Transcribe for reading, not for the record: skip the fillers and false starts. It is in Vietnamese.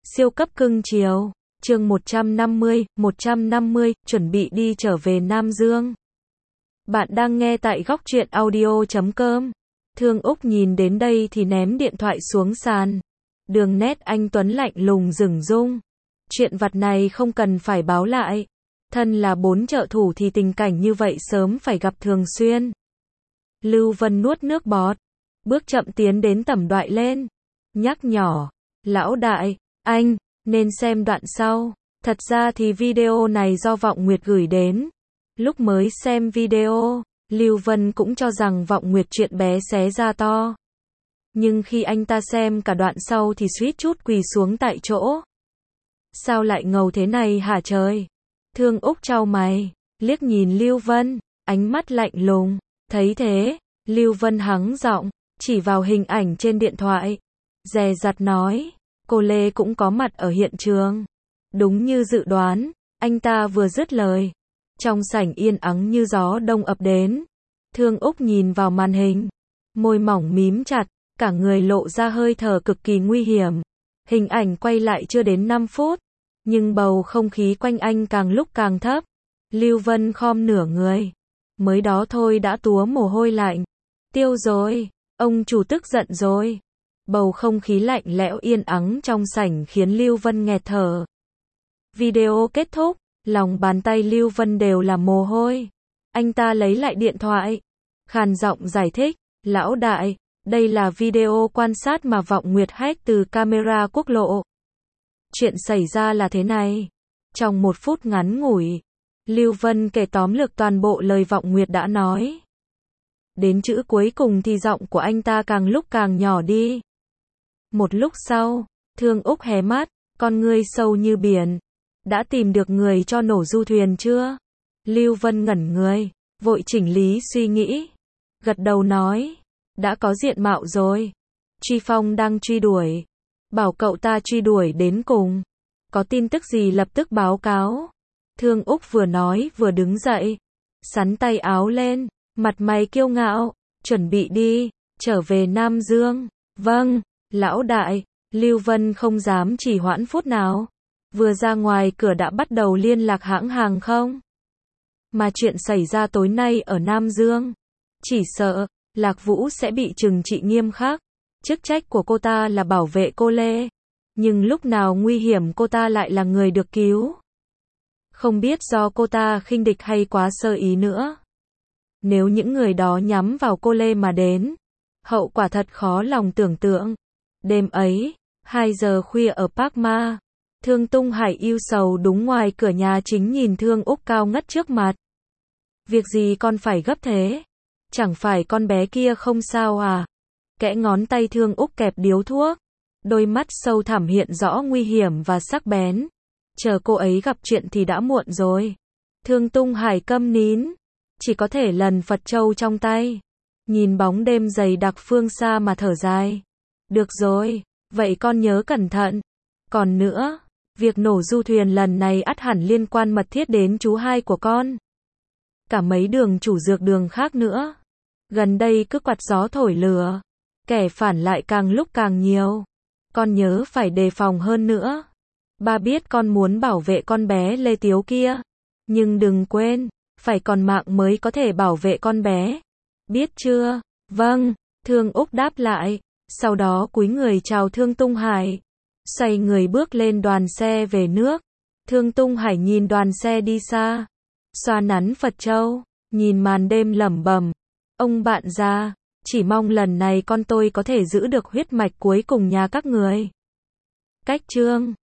Siêu cấp cưng chiều. Chương 150, chuẩn bị đi trở về Nam Dương. Bạn đang nghe tại góc truyện audio.com. Thương Úc nhìn đến đây thì ném điện thoại xuống sàn. Đường nét anh tuấn lạnh lùng dửng dưng. Chuyện vặt này không cần phải báo lại. Thân là 4 trợ thủ thì tình cảnh như vậy sớm phải gặp thường xuyên. Lưu Vân nuốt nước bọt. Bước chậm tiến đến tẩm đoại lên. Nhắc nhỏ. Lão đại, anh nên xem đoạn sau. Thật ra thì video này do Vọng Nguyệt gửi đến. Lúc mới xem video, Lưu Vân cũng cho rằng Vọng Nguyệt chuyện bé xé ra to. Nhưng khi anh ta xem cả đoạn sau thì suýt chút quỳ xuống tại chỗ. Sao lại ngầu thế này hả trời? Thương Úc chau mày, liếc nhìn Lưu Vân, ánh mắt lạnh lùng. Thấy thế, Lưu Vân hắng giọng, chỉ vào hình ảnh trên điện thoại. Dè dặt nói, cô Lê cũng có mặt ở hiện trường. Đúng như dự đoán, anh ta vừa dứt lời. Trong sảnh yên ắng như gió đông ập đến. Thương Úc nhìn vào màn hình. Môi mỏng mím chặt, cả người lộ ra hơi thở cực kỳ nguy hiểm. Hình ảnh quay lại chưa đến 5 phút. Nhưng bầu không khí quanh anh càng lúc càng thấp. Lưu Vân khom nửa người. Mới đó thôi đã túa mồ hôi lạnh. Tiêu rồi, ông chủ tức giận rồi. Bầu không khí lạnh lẽo yên ắng trong sảnh khiến Lưu Vân nghẹt thở. Video kết thúc, lòng bàn tay Lưu Vân đều là mồ hôi. Anh ta lấy lại điện thoại, khàn giọng giải thích, lão đại, đây là video quan sát mà Vọng Nguyệt hack từ camera quốc lộ. Chuyện xảy ra là thế này. Trong 1 phút ngắn ngủi, Lưu Vân kể tóm lược toàn bộ lời Vọng Nguyệt đã nói. Đến chữ cuối cùng thì giọng của anh ta càng lúc càng nhỏ đi. Một lúc sau, Thương Úc hé mắt, con ngươi sâu như biển. Đã tìm được người cho nổ du thuyền chưa? Lưu Vân ngẩn người, vội chỉnh lý suy nghĩ. Gật đầu nói, đã có diện mạo rồi. Truy Phong đang truy đuổi. Bảo cậu ta truy đuổi đến cùng. Có tin tức gì lập tức báo cáo. Thương Úc vừa nói vừa đứng dậy. Xắn tay áo lên, mặt mày kiêu ngạo. Chuẩn bị đi, trở về Nam Dương. Vâng, lão đại. Lưu Vân không dám trì hoãn phút nào. Vừa ra ngoài cửa đã bắt đầu liên lạc hãng hàng không. Mà chuyện xảy ra tối nay ở Nam Dương. Chỉ sợ, Lạc Vũ sẽ bị trừng trị nghiêm khắc. Chức trách của cô ta là bảo vệ cô Lê. Nhưng lúc nào nguy hiểm cô ta lại là người được cứu. Không biết do cô ta khinh địch hay quá sơ ý nữa. Nếu những người đó nhắm vào cô Lê mà đến, hậu quả thật khó lòng tưởng tượng. Đêm ấy, 2 giờ khuya ở Park Ma, Thương Tung Hải yêu sầu đúng ngoài cửa nhà chính nhìn Thương Úc cao ngất trước mặt. Việc gì con phải gấp thế? Chẳng phải con bé kia không sao à? Kẽ ngón tay Thương Úc kẹp điếu thuốc. Đôi mắt sâu thẳm hiện rõ nguy hiểm và sắc bén. Chờ cô ấy gặp chuyện thì đã muộn rồi. Thương Tung Hải câm nín. Chỉ có thể lần Phật châu trong tay. Nhìn bóng đêm dày đặc phương xa mà thở dài. Được rồi, vậy con nhớ cẩn thận. Còn nữa, việc nổ du thuyền lần này ắt hẳn liên quan mật thiết đến chú hai của con. Cả mấy đường chủ dược đường khác nữa. Gần đây cứ quạt gió thổi lửa. Kẻ phản lại càng lúc càng nhiều. Con nhớ phải đề phòng hơn nữa. Ba biết con muốn bảo vệ con bé Lê Tiếu kia. Nhưng đừng quên, phải còn mạng mới có thể bảo vệ con bé. Biết chưa? Vâng, Thương Úc đáp lại. Sau đó cúi người chào Thương Tung Hải. Xoay người bước lên đoàn xe về nước. Thương Tung Hải nhìn đoàn xe đi xa. Xoa nắn Phật châu. Nhìn màn đêm lẩm bẩm. Ông bạn già, chỉ mong lần này con tôi có thể giữ được huyết mạch cuối cùng nhà các người. Cách chương